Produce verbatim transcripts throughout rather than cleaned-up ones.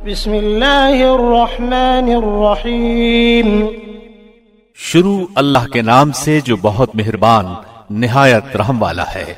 بسم اللہ الرحمن الرحیم. شروع اللہ کے نام سے جو بہت مہربان نہایت رحم والا ہے.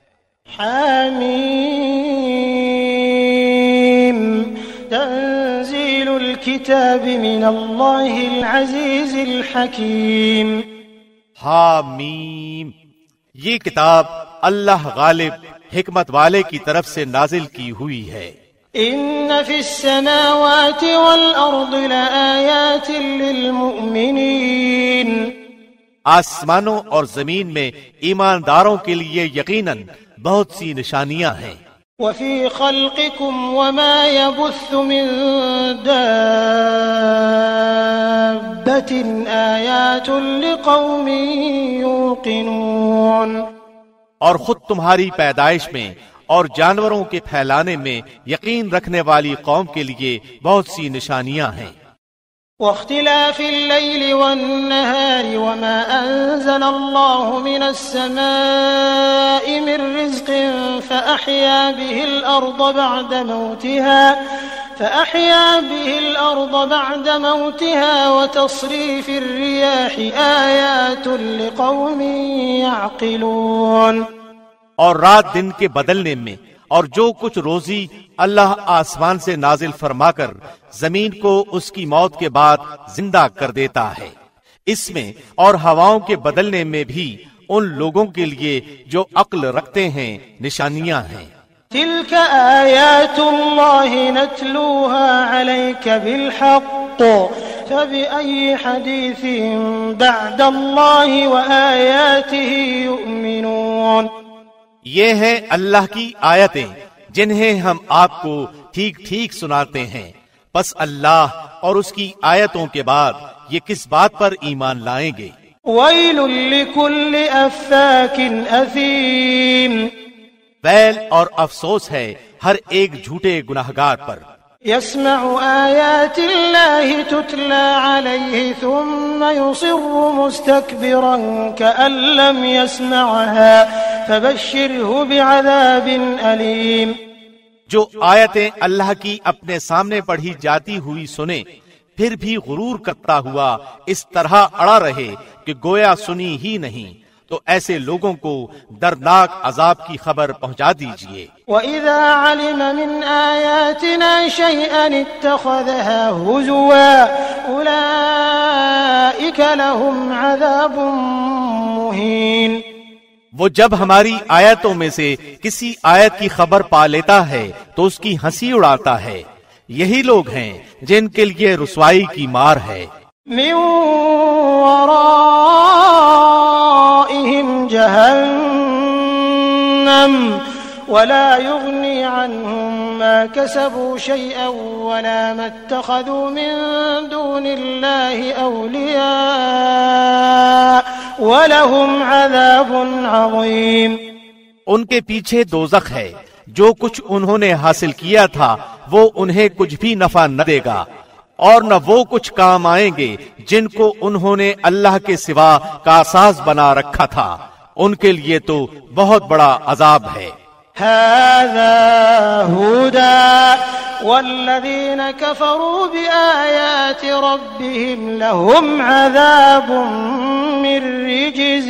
حامیم تنزیل الکتاب من اللہ العزیز الحکیم. حامیم، یہ کتاب اللہ غالب حکمت والے کی طرف سے نازل کی ہوئی ہے. ان فی السماوات والارض لآیات للمؤمنین. آسمانوں اور زمین میں ایمانداروں کے لیے یقیناً بہت سی نشانیاں ہیں. وفی خلقکم وما يبث من دابة آیات لقوم یوقنون. اور خود تمہاری پیدائش میں اور جانوروں کے پھیلانے میں یقین رکھنے والی قوم کے لیے بہت سی نشانیاں ہیں. واختلاف الليل والنهار وما أنزل الله من السماء من رزق فأحيا به الأرض بعد موتها فأحيا به الأرض بعد موتها وتصريف الرياح آيات لقوم يعقلون. اور رات دن کے بدلنے میں اور جو کچھ روزی اللہ آسمان سے نازل فرما کر زمین کو اس کی موت کے بعد زندہ کر دیتا ہے، اس میں اور ہواؤں کے بدلنے میں بھی ان لوگوں کے لیے جو عقل رکھتے ہیں نشانیاں ہیں. تلك آیات اللہ نتلوها علیک بالحق فبأي حدیث بعد اللہ وآیاته یؤمنون. یہ ہیں اللہ کی آیتیں جنہیں ہم آپ کو ٹھیک ٹھیک سناتے ہیں، پس اللہ اور اس کی آیتوں کے بعد یہ کس بات پر ایمان لائیں گے. ویل لکل افاک اثیم. ویل اور افسوس ہے ہر ایک جھوٹے گناہگار پر. يسمع آيات الله تتلى عليه ثم يصر مستكبرا كأن لم يسمعها فبشره بعذاب أليم. جو آیتیں اللہ کی اپنے سامنے پڑھی جاتی ہوئی سنے پھر بھی غرور کرتا ہوا اس طرح اڑا رہے کہ گویا سنی ہی نہیں، تو ایسے لوگوں کو دردناک عذاب کی خبر پہنچا دیجئے. وَإِذَا عَلِمَ مِنْ آيَاتِنَا شَيْئًا اتَّخَذَهَا هُزُوًا أُولَئِكَ لَهُمْ عَذَابٌ مُهِينٌ. وہ جب ہماری آیتوں میں سے کسی آیت کی خبر پا لیتا ہے تو اس کی ہنسی اڑاتا ہے. یہی لوگ ہیں جن کے لیے رسوائی کی مار ہے. مِنْ وَرَائِهِمْ جَهَنَّمْ وَلَا يُغْنِي عَنْهُمْ مَا كَسَبُوا شَيْئًا وَلَا مَا اتَّخَذُوا مِنْ دُونِ اللَّهِ أَوْلِيَاءَ وَلَهُمْ عَذَابٌ عَظِيمٌ. ان کے پیچھے دوزخ ہے، جو کچھ انہوں نے حاصل کیا تھا وہ انہیں کچھ بھی نفع نہ دے گا، اور نہ وہ کچھ کام آئیں گے جن کو انہوں نے اللہ کے سوا کاساز بنا رکھا تھا. ان کے لیے تو بہت بڑا عذاب ہے. هذا هدى والذين كفروا بآيات ربهم لهم عذاب من رجز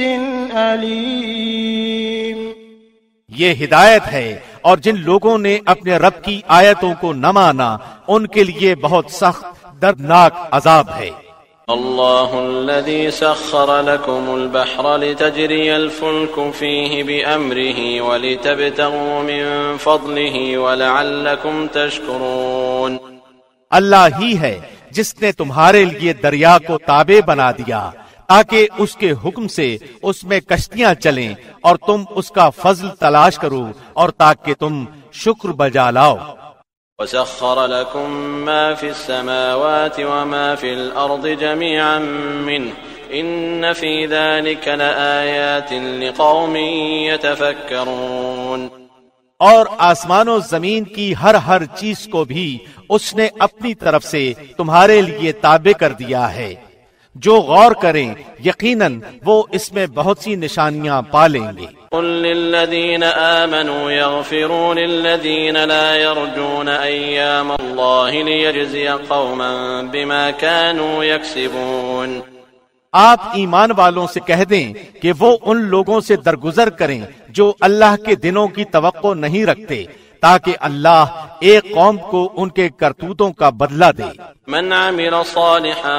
أليم. یہ ہدایت ہے، اور جن لوگوں نے اپنے رب کی آیتوں کو نہ مانا ان کے لیے بہت سخت دردناک عذاب ہے. اللہ الذي سخر لكم البحر لتجري الفلك فيه بأمره ولتبتغوا من فضله ولعلكم تشكرون. اللہ ہی ہے جس نے تمہارے لیے دریا کو تابع بنا دیا تاکہ اس کے حکم سے اس میں کشتیاں چلیں اور تم اس کا فضل تلاش کرو اور تاکہ تم شکر بجا لاؤ. وسخر لكم ما في السماوات وما في الأرض جميعا منه إن في ذلك لآيات لقوم يتفكرون. اور آسمان و زمین کی ہر ہر چیز کو بھی اس نے اپنی طرف سے تمہارے لیے تابع کر دیا ہے. جو غور کریں یقیناً وہ اس میں بہت سی نشانیاں پا لیں گے. قل للذين آمنوا يغفروا للذين لا يرجون أيام الله ليجزي قوما بما كانوا يكسبون۔ آپ ایمان والوں سے کہہ دیں کہ وہ ان لوگوں سے درگزر کریں جو اللہ کے دنوں کی توقع نہیں رکھتے، تاکہ اللہ ایک قوم کو ان کے کرتوتوں کا بدلہ دے۔ من عمل صالحا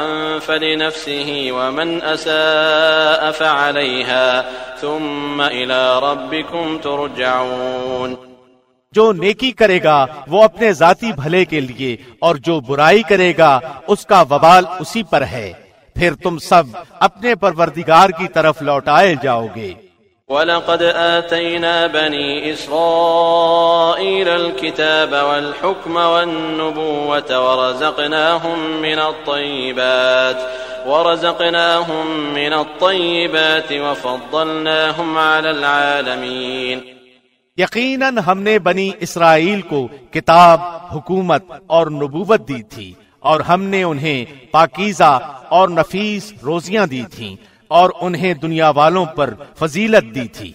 فلنفسه ومن اساء فعليها ثم الى ربكم ترجعون۔ جو نیکی کرے گا وہ اپنے ذاتی بھلے کے لیے، اور جو برائی کرے گا اس کا وبال اسی پر ہے، پھر تم سب اپنے پروردگار کی طرف لوٹائے جاؤ گے۔ وَلَقَدْ آتَيْنَا بَنِي إِسْرَائِيلَ الْكِتَابَ وَالْحُكْمَ وَالنُّبُوَّةَ وَرَزَقْنَاهُمْ مِنَ الطَّيِّبَاتِ وَرَزَقْنَاهُمْ مِنَ الطَّيِّبَاتِ وَفَضَّلْنَاهُمْ عَلَى الْعَالَمِينَ۔ یقیناً ہم نے بنی اسرائیل کو کتاب، حکومت اور نبوت دی تھی، اور ہم نے انہیں پاکیزہ اور نفیس روزیاں دی تھیں، اور انہیں دنیا والوں پر فضیلت دی تھی۔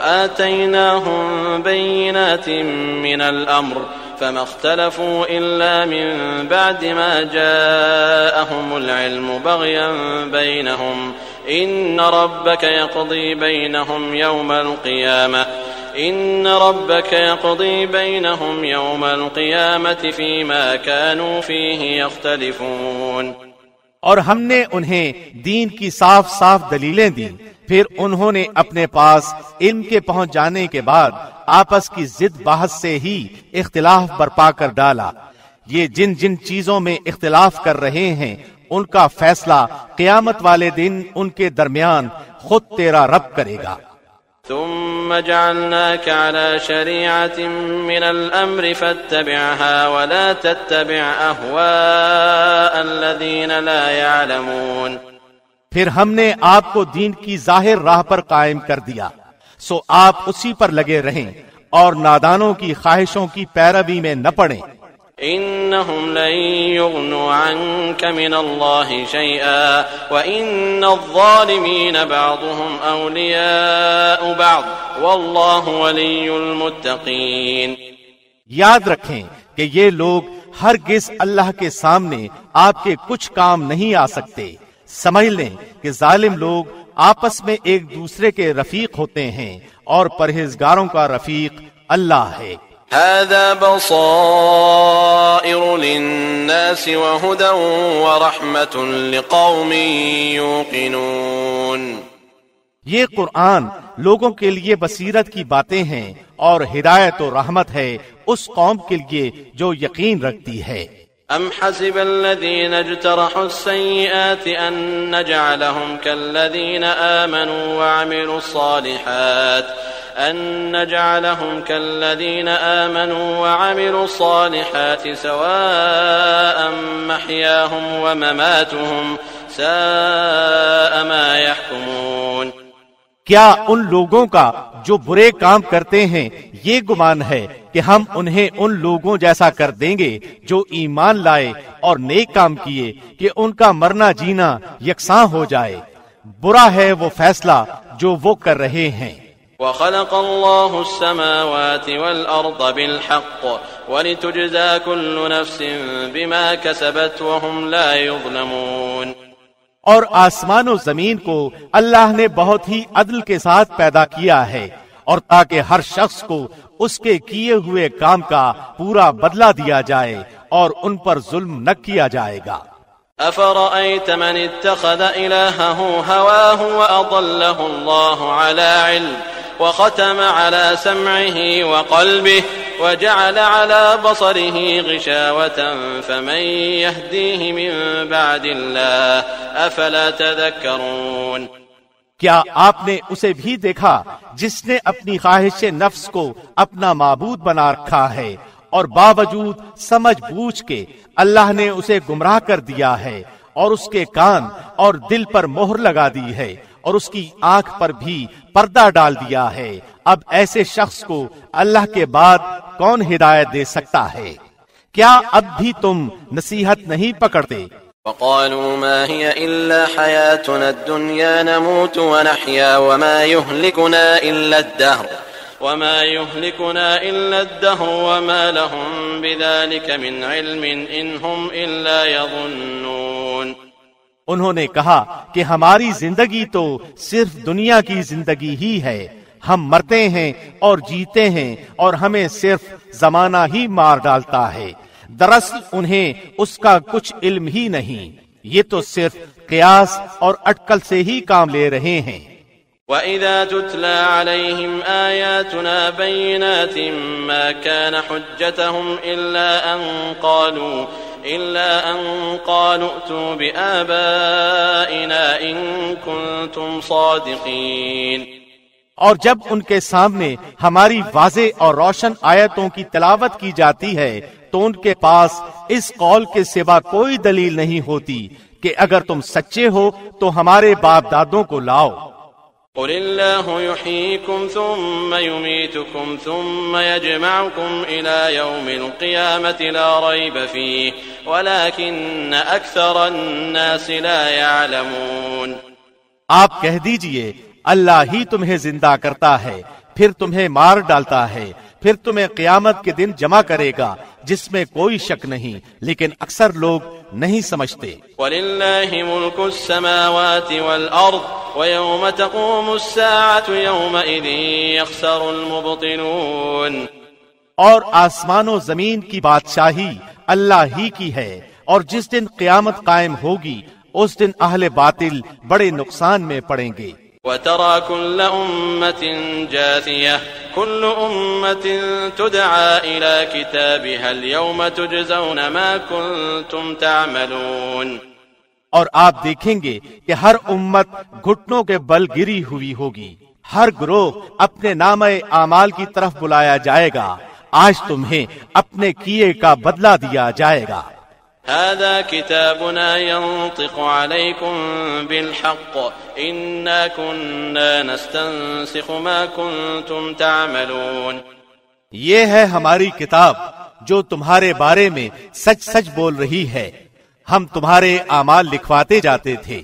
وَآتَيْنَاهُمْ بَيِّنَاتٍ مِّنَ الْأَمْرِ فَمَا اخْتَلَفُوا إِلَّا مِن بَعْدِ مَا جَاءَهُمُ الْعِلْمُ بَغْيًا بَيْنَهُمْ إِنَّ رَبَّكَ يَقْضِي بَيْنَهُمْ يَوْمَ الْقِيَامَةِ إِنَّ رَبَّكَ يَقْضِي بَيْنَهُمْ يَوْمَ الْقِيَامَةِ فِيمَا كَانُوا فِيهِ يَخْتَلِفُونَ۔ اور ہم نے انہیں دین کی صاف صاف دلیلیں دی، پھر انہوں نے اپنے پاس علم کے پہنچ جانے کے بعد آپس کی ضد بحث سے ہی اختلاف برپا کر ڈالا۔ یہ جن جن چیزوں میں اختلاف کر رہے ہیں ان کا فیصلہ قیامت والے دن ان کے درمیان خود تیرا رب کرے گا۔ ثم جعلناك على شريعة من الأمر فاتبعها ولا تتبع أهواء الذين لا يعلمون۔ پھر ہم نے آپ کو دین کی ظاہر راہ پر قائم کر دیا، سو آپ اسی پر لگے رہیں اور نادانوں کی خواہشوں کی پیروی میں نہ پڑیں۔ إنهم لن يغنوا عنك من الله شيئا وإن الظالمين بعضهم أولياء بعض والله ولي المتقين۔ یاد رکھیں کہ یہ لوگ ہرگز اللہ کے سامنے آپ کے کچھ کام نہیں آ سکتے۔ سمجھ لیں کہ ظالم لوگ آپس میں ایک دوسرے کے رفیق ہوتے ہیں، اور پرہیزگاروں کا رفیق اللہ ہے۔ هذا بصائر للناس وهدى ورحمة لقوم يوقنون۔ یہ قرآن لوگوں کے لیے بصیرت کی باتیں ہیں اور ہدایت و رحمت ہے اس قوم کے لیے جو یقین رکھتی ہے۔ أم حسب الذين اجترحوا السيئات أن نجعلهم كالذين آمنوا وعملوا الصالحات أن نجعلهم كالذين آمنوا وعملوا الصالحات سواء محياهم ومماتهم ساء ما يحكمون۔ کیا ان لوگوں کا جو برے کام کرتے ہیں یہ گمان ہے کہ ہم انہیں ان لوگوں جیسا کر دیں گے جو ایمان لائے اور نیک کام کیے کہ ان کا مرنا جینا یکساں ہو جائے؟ برا ہے وہ فیصلہ جو وہ کر رہے ہیں۔ وخلق الله السماوات والأرض بالحق ولتجزى كل نفس بما كسبت وهم لا يظلمون۔ اور آسمان و زمین کو اللہ نے بہت ہی عدل کے ساتھ پیدا کیا ہے، اور تاکہ ہر شخص کو اس کے کیے ہوئے کام کا پورا بدلہ دیا جائے اور ان پر ظلم نہ کیا جائے گا۔ أفرأيت من اتخذ إلهه هواه وأضله الله على علم وختم على سمعه وقلبه وجعل على بصره غشاوة فمن يهديه من بعد الله أفلا تذكرون۔ کیا آپ نے اسے بھی دیکھا جس نے اپنی خواہش نفس کو اپنا معبود بنا رکھا ہے، اور باوجود سمجھ بوجھ کے اللہ نے اسے گمراہ کر دیا ہے، اور اس کے کان اور دل پر مہر لگا دی ہے، اور اس کی آنکھ پر بھی پردہ ڈال دیا ہے۔ اب ایسے شخص کو اللہ کے بعد کون ہدایت دے سکتا ہے؟ کیا اب بھی تم نصیحت نہیں پکڑتے؟ وقالوا ما هي إلا حياتنا الدنيا نموت ونحيا وما يهلكنا إلا الدهر وما يهلكنا إلا الدهر وما لهم بذلك من علم إن هم إلا يظنون۔ انہوں نے کہا کہ ہماری زندگی تو صرف دنیا کی زندگی ہی ہے، ہم مرتے ہیں اور جیتے ہیں اور ہمیں صرف زمانہ ہی مار ڈالتا ہے، دراصل انہیں اس کا کچھ علم ہی نہیں، یہ تو صرف قیاس اور اٹکل سے ہی کام لے رہے ہیں۔ وَإِذَا تُتْلَى عَلَيْهِمْ آيَاتُنَا بَيِّنَاتٍ مَا كَانَ حُجَّتَهُمْ إِلَّا أَن قَالُوا إِلَّا أَن قَالُوا ائْتُوا بِآبَائِنَا إِن كُنتُمْ صَادِقِينَ۔ اور جب ان کے سامنے ہماری واضح اور روشن آیتوں کی تلاوت کی جاتی ہے تو ان کے پاس اس قول کے سوا کوئی دلیل نہیں ہوتی کہ اگر تم سچے ہو تو ہمارے باپ دادوں کو لاؤ۔ قل اللہ یحییکم ثم یمیتکم ثم یجمعکم الی یوم القیامت لا ریب فیہ ولکن اکثر الناس لا یعلمون۔ آپ کہہ دیجئے اللہ ہی تمہیں زندہ کرتا ہے، پھر تمہیں مار ڈالتا ہے، پھر تمہیں قیامت کے دن جمع کرے گا جس میں کوئی شک نہیں، لیکن اکثر لوگ نہیں سمجھتے۔ وَلِلَّهِ مُلْكُ السَّمَاوَاتِ وَالْأَرْضِ وَيَوْمَ تَقُومُ السَّاعَةُ يَوْمَئِذٍ يَخْسَرُ الْمُبْطِلُونَ۔ اور آسمان و زمین کی بادشاہی اللہ ہی کی ہے، اور جس دن قیامت قائم ہوگی اس دن اہل باطل بڑے نقصان میں پڑیں گے۔ وَتَرَى كُلَّ أُمَّةٍ جَاثِيَةً كُلُّ أُمَّةٍ تُدْعَى إِلَى كِتَابِهَا الْيَوْمَ تُجْزَوْنَ مَا كُنتُمْ تَعْمَلُونَ۔ اور آپ دیکھیں گے کہ ہر امت گھٹنوں کے بل گری ہوئی ہوگی، ہر گروہ اپنے نامہ اعمال کی طرف بلایا جائے گا، آج تمہیں اپنے کیے کا بدلہ دیا جائے گا۔ هذا كتابنا ينطق عليكم بالحق إنا كنا نستنسخ ما كنتم تعملون۔ یہ ہے ہماری کتاب جو تمہارے بارے میں سچ سچ بول رہی ہے، ہم تمہارے اعمال لکھواتے جاتے تھے۔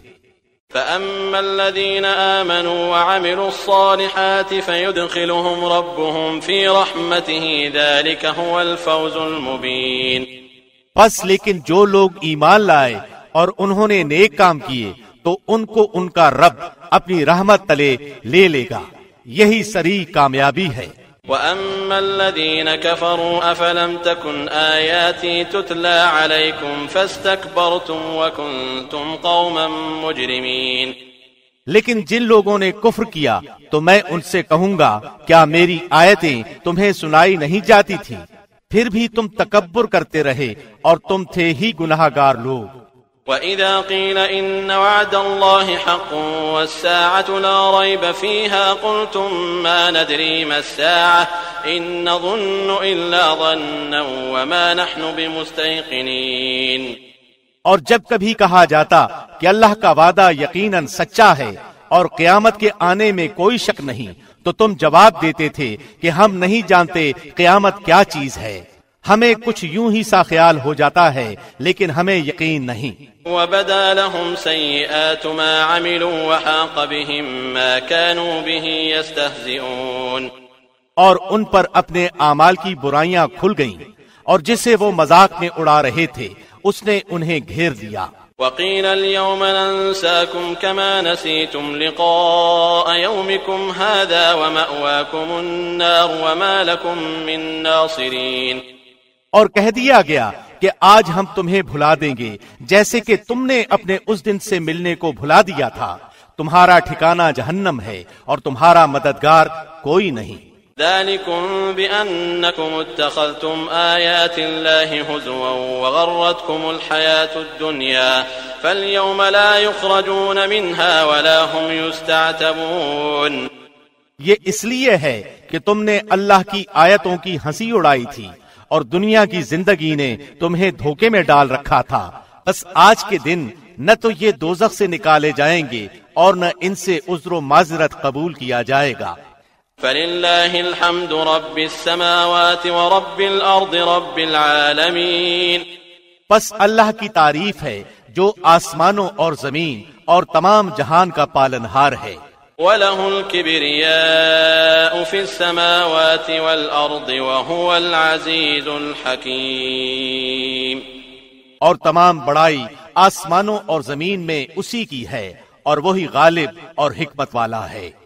فأما الذين آمنوا وعملوا الصالحات فيدخلهم ربهم في رحمته ذلك هو الفوز المبين۔ پس لیکن جو لوگ ایمان لائے اور انہوں نے نیک کام کیے تو ان کو ان کا رب اپنی رحمت تلے لے لے گا، یہی صریح کامیابی ہے۔ وَأَمَّا الَّذِينَ كَفَرُوا أَفَلَمْ تَكُنْ آيَاتِي تُتْلَى عَلَيْكُمْ فَاسْتَكْبَرْتُمْ وَكُنْتُمْ قَوْمًا مُجْرِمِينَ۔ لیکن جن لوگوں نے کفر کیا تو میں ان سے کہوں گا کیا میری آیتیں تمہیں سنائی نہیں جاتی تھی؟ پھر بھی تم تکبر کرتے رہے اور تم تھے ہی گناہگار لوگ۔ وَإِذَا قِيلَ إِنَّ وَعْدَ اللَّهِ حَقٌّ وَالسَّاعَةُ لَا رَيْبَ فِيهَا قُلْتُم مَّا نَدْرِي مَا السَّاعَةُ إِن نَّظُنُّ إِلَّا ظَنًّا وَمَا نَحْنُ بِمُسْتَيْقِنِينَ۔ اور جب کبھی کہا جاتا کہ اللہ کا وعدہ یقیناً سچا ہے اور قیامت کے آنے میں کوئی شک نہیں تو تم جواب دیتے تھے کہ ہم نہیں جانتے قیامت کیا چیز ہے، ہمیں کچھ یوں ہی سا خیال ہو جاتا ہے لیکن ہمیں یقین نہیں۔ وَبَدَا لَهُمْ سَيِّئَاتُ مَا عَمِلُوا وَحَاقَ بِهِم مَّا كَانُوا بِهِ يَسْتَهْزِئُونَ۔ اور ان پر اپنے اعمال کی برائیاں کھل گئیں اور جسے وہ مذاق میں اڑا رہے تھے اس نے انہیں گھیر دیا۔ وَقِيلَ الْيَوْمَ نَنسَاكُمْ كَمَا نَسِيتُمْ لِقَاءَ يَوْمِكُمْ هَذَا وَمَأْوَاكُمُ النَّارُ وَمَا لَكُمْ مِن نَاصِرِينَ۔ اور کہہ دیا گیا کہ آج ہم تمہیں بھلا دیں گے جیسے کہ تم نے اپنے اس دن سے ملنے کو بھلا دیا تھا، تمہارا ٹھکانہ جہنم ہے اور تمہارا مددگار کوئی نہیں۔ ذَلِكُمْ بِأَنَّكُمُ اتَّخَذْتُمْ آيَاتِ اللَّهِ هُزُوًا وَغَرَّتْكُمُ الْحَيَاةُ الدُّنْيَا فَالْيَوْمَ لَا يُخْرَجُونَ مِنْهَا وَلَا هُمْ يُسْتَعْتَبُونَ۔ یہ اس لیے ہے کہ تم نے اللہ کی آیتوں کی ہنسی اڑائی تھی اور دنیا کی زندگی نے تمہیں دھوکے میں ڈال رکھا تھا، بس آج کے دن نہ تو یہ دوزخ سے نکالے جائیں گے اور نہ ان سے عذر و معذرت قبول کیا جائے گا۔ فَلِلَّهِ الْحَمْدُ رَبِّ السَّمَاوَاتِ وَرَبِّ الْأَرْضِ رَبِّ الْعَالَمِينَ۔ پس اللہ کی تعریف ہے جو آسمانوں اور زمین اور تمام جہان کا پالنہار ہے۔ وَلَهُ الْكِبْرِيَاءُ فِي السَّمَاوَاتِ وَالْأَرْضِ وَهُوَ الْعَزِيزُ الْحَكِيمُ۔ اور تمام بڑائی آسمانوں اور زمین میں اسی کی ہے اور وہی غالب اور حکمت والا ہے۔